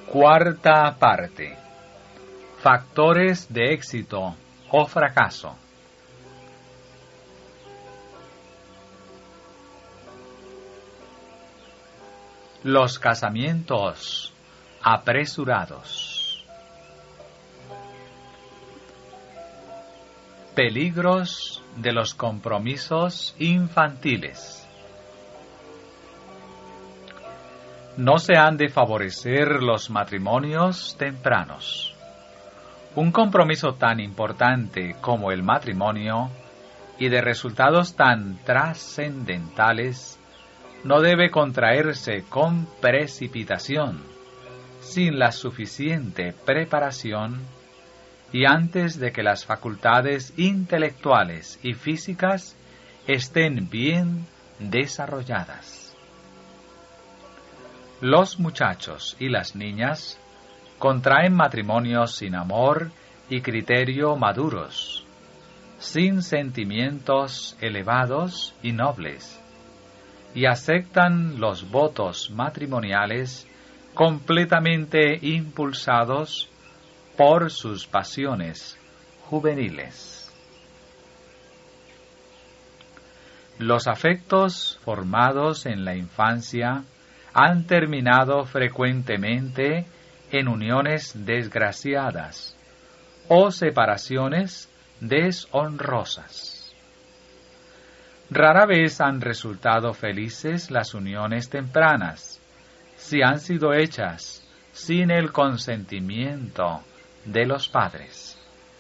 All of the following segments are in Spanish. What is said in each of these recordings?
Cuarta parte. Factores de éxito o fracaso. Los casamientos apresurados. Peligros de los compromisos infantiles. No se han de favorecer los matrimonios tempranos. Un compromiso tan importante como el matrimonio y de resultados tan trascendentales no debe contraerse con precipitación, sin la suficiente preparación y antes de que las facultades intelectuales y físicas estén bien desarrolladas. Los muchachos y las niñas contraen matrimonios sin amor y criterio maduros, sin sentimientos elevados y nobles, y aceptan los votos matrimoniales completamente impulsados por sus pasiones juveniles. Los afectos formados en la infancia han terminado frecuentemente en uniones desgraciadas o separaciones deshonrosas. Rara vez han resultado felices las uniones tempranas, si han sido hechas sin el consentimiento de los padres.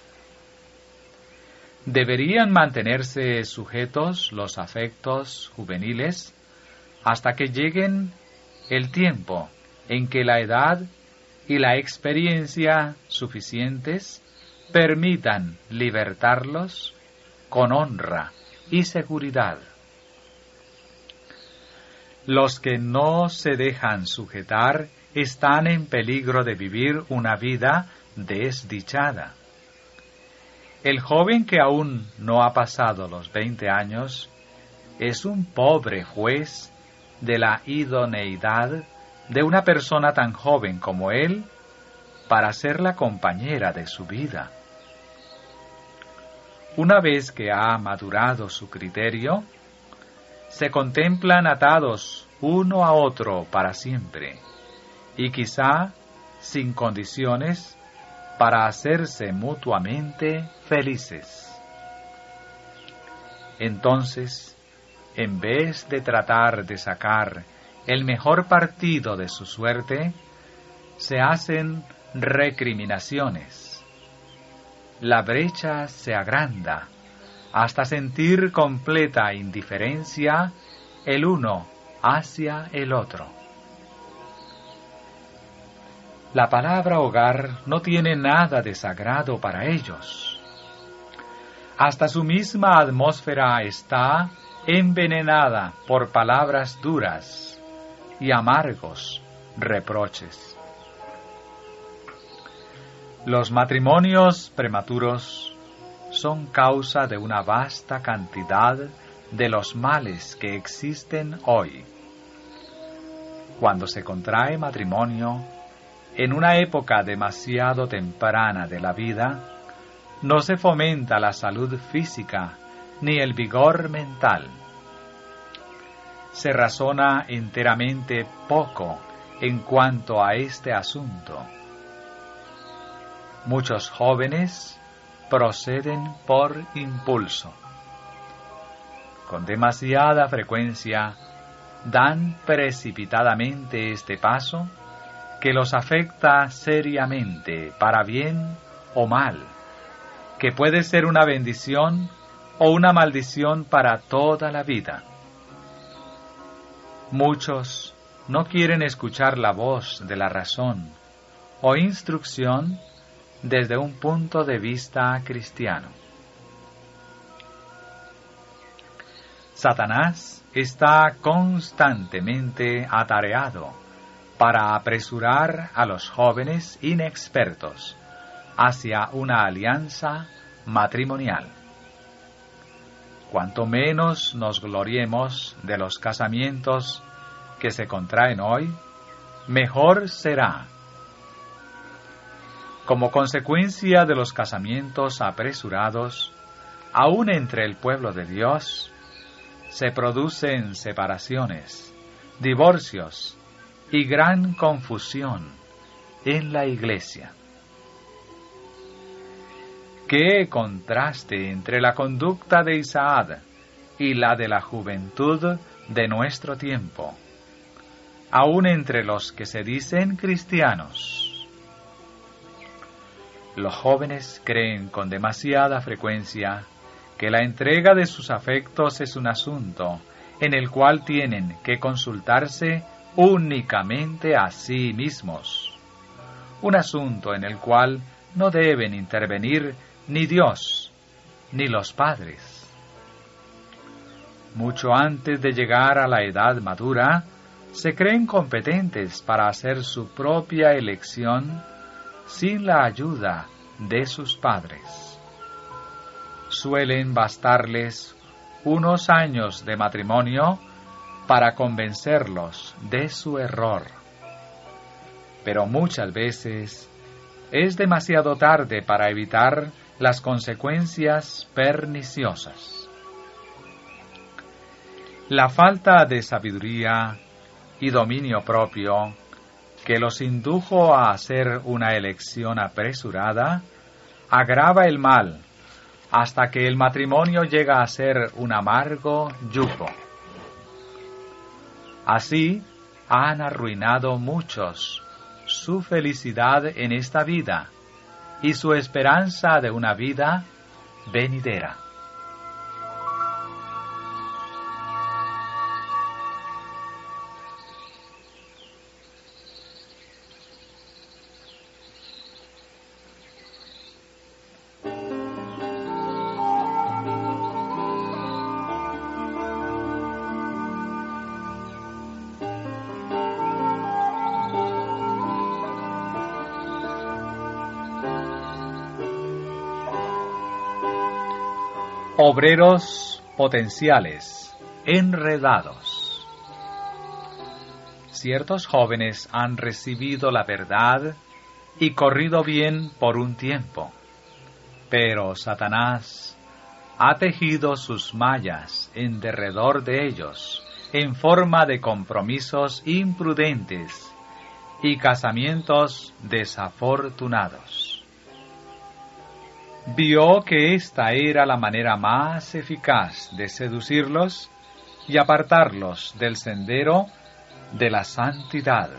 Deberían mantenerse sujetos los afectos juveniles hasta que lleguen el tiempo en que la edad y la experiencia suficientes permitan libertarlos con honra y seguridad. Los que no se dejan sujetar están en peligro de vivir una vida desdichada. El joven que aún no ha pasado los 20 años es un pobre juez de la idoneidad de una persona tan joven como él para ser la compañera de su vida. Una vez que ha madurado su criterio, se contemplan atados uno a otro para siempre, y quizá sin condiciones para hacerse mutuamente felices. Entonces, en vez de tratar de sacar el mejor partido de su suerte, se hacen recriminaciones. La brecha se agranda hasta sentir completa indiferencia el uno hacia el otro. La palabra hogar no tiene nada de sagrado para ellos. Hasta su misma atmósfera está envenenada por palabras duras y amargos reproches. Los matrimonios prematuros son causa de una vasta cantidad de los males que existen hoy. Cuando se contrae matrimonio en una época demasiado temprana de la vida, no se fomenta la salud física ni el vigor mental. Se razona enteramente poco en cuanto a este asunto. Muchos jóvenes proceden por impulso. Con demasiada frecuencia dan precipitadamente este paso que los afecta seriamente para bien o mal, que puede ser una bendición o una maldición para toda la vida. Muchos no quieren escuchar la voz de la razón o instrucción desde un punto de vista cristiano. Satanás está constantemente atareado para apresurar a los jóvenes inexpertos hacia una alianza matrimonial. Cuanto menos nos gloriemos de los casamientos que se contraen hoy, mejor será Como consecuencia de los casamientos apresurados, aún entre el pueblo de Dios, se producen separaciones, divorcios y gran confusión en la Iglesia. ¡Qué contraste entre la conducta de Isaac y la de la juventud de nuestro tiempo, aún entre los que se dicen cristianos! Los jóvenes creen con demasiada frecuencia que la entrega de sus afectos es un asunto en el cual tienen que consultarse únicamente a sí mismos, un asunto en el cual no deben intervenir ni Dios ni los padres. Mucho antes de llegar a la edad madura, se creen competentes para hacer su propia elección sin la ayuda de sus padres. Suelen bastarles unos años de matrimonio para convencerlos de su error. Pero muchas veces es demasiado tarde para evitar las consecuencias perniciosas. La falta de sabiduría y dominio propio que los indujo a hacer una elección apresurada, agrava el mal hasta que el matrimonio llega a ser un amargo yugo. Así han arruinado muchos su felicidad en esta vida y su esperanza de una vida venidera. Obreros potenciales, enredados. Ciertos jóvenes han recibido la verdad y corrido bien por un tiempo, pero Satanás ha tejido sus mallas en derredor de ellos en forma de compromisos imprudentes y casamientos desafortunados. Vio que esta era la manera más eficaz de seducirlos y apartarlos del sendero de la santidad.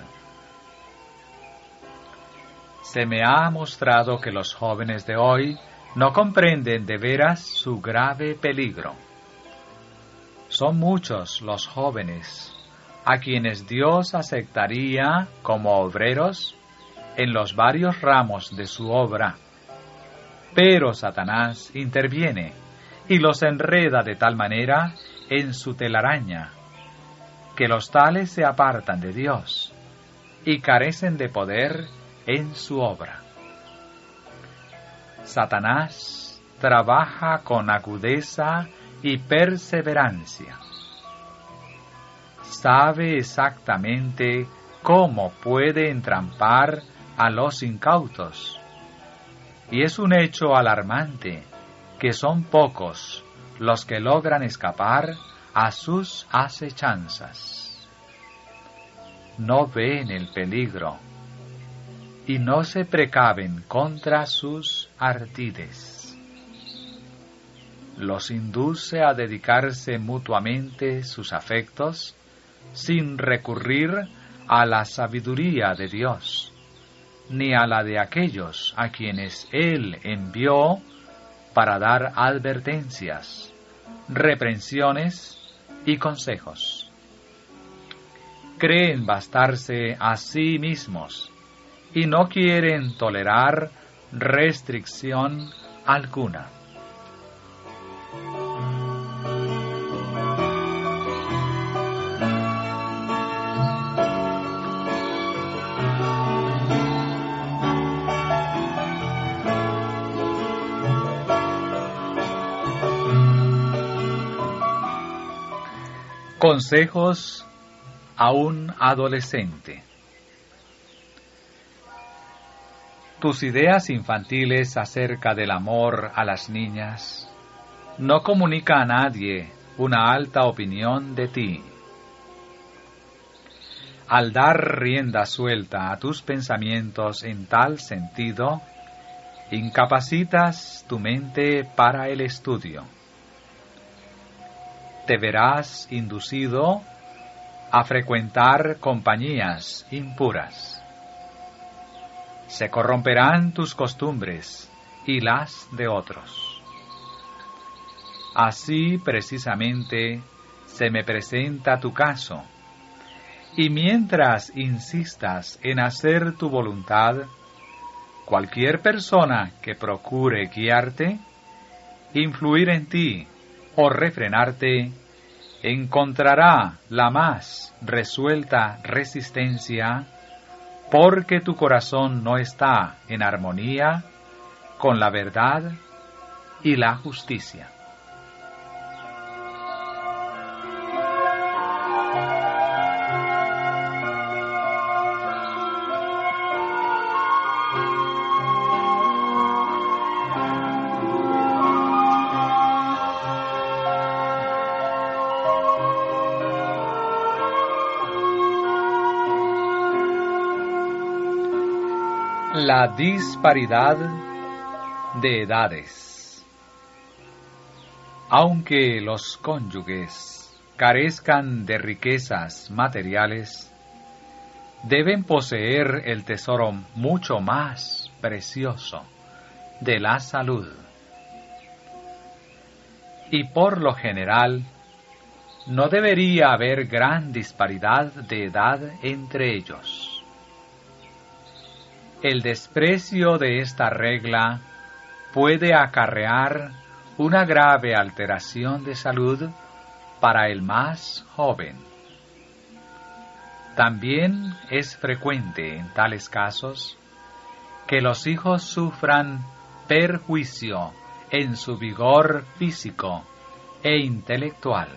Se me ha mostrado que los jóvenes de hoy no comprenden de veras su grave peligro. Son muchos los jóvenes a quienes Dios aceptaría como obreros en los varios ramos de su obra, pero Satanás interviene y los enreda de tal manera en su telaraña que los tales se apartan de Dios y carecen de poder en su obra. Satanás trabaja con agudeza y perseverancia. Sabe exactamente cómo puede entrampar a los incautos. Y es un hecho alarmante que son pocos los que logran escapar a sus acechanzas. No ven el peligro y no se precaven contra sus ardides. Los induce a dedicarse mutuamente sus afectos sin recurrir a la sabiduría de Dios, ni a la de aquellos a quienes Él envió para dar advertencias, reprensiones y consejos. Creen bastarse a sí mismos y no quieren tolerar restricción alguna. Consejos a un adolescente. Tus ideas infantiles acerca del amor a las niñas no comunica a nadie una alta opinión de ti. Al dar rienda suelta a tus pensamientos en tal sentido, incapacitas tu mente para el estudio. Te verás inducido a frecuentar compañías impuras. Se corromperán tus costumbres y las de otros. Así precisamente se me presenta tu caso, y mientras insistas en hacer tu voluntad, cualquier persona que procure guiarte, influir en ti o refrenarte, encontrará la más resuelta resistencia, porque tu corazón no está en armonía con la verdad y la justicia. La disparidad de edades. Aunque los cónyuges carezcan de riquezas materiales, deben poseer el tesoro mucho más precioso de la salud. Y por lo general, no debería haber gran disparidad de edad entre ellos. El desprecio de esta regla puede acarrear una grave alteración de salud para el más joven. También es frecuente en tales casos que los hijos sufran perjuicio en su vigor físico e intelectual.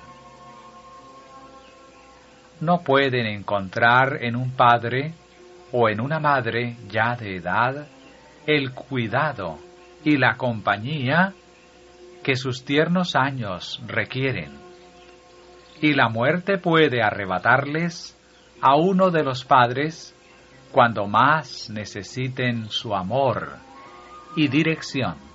No pueden encontrar en un padre o en una madre ya de edad el cuidado y la compañía que sus tiernos años requieren, y la muerte puede arrebatarles a uno de los padres cuando más necesiten su amor y dirección.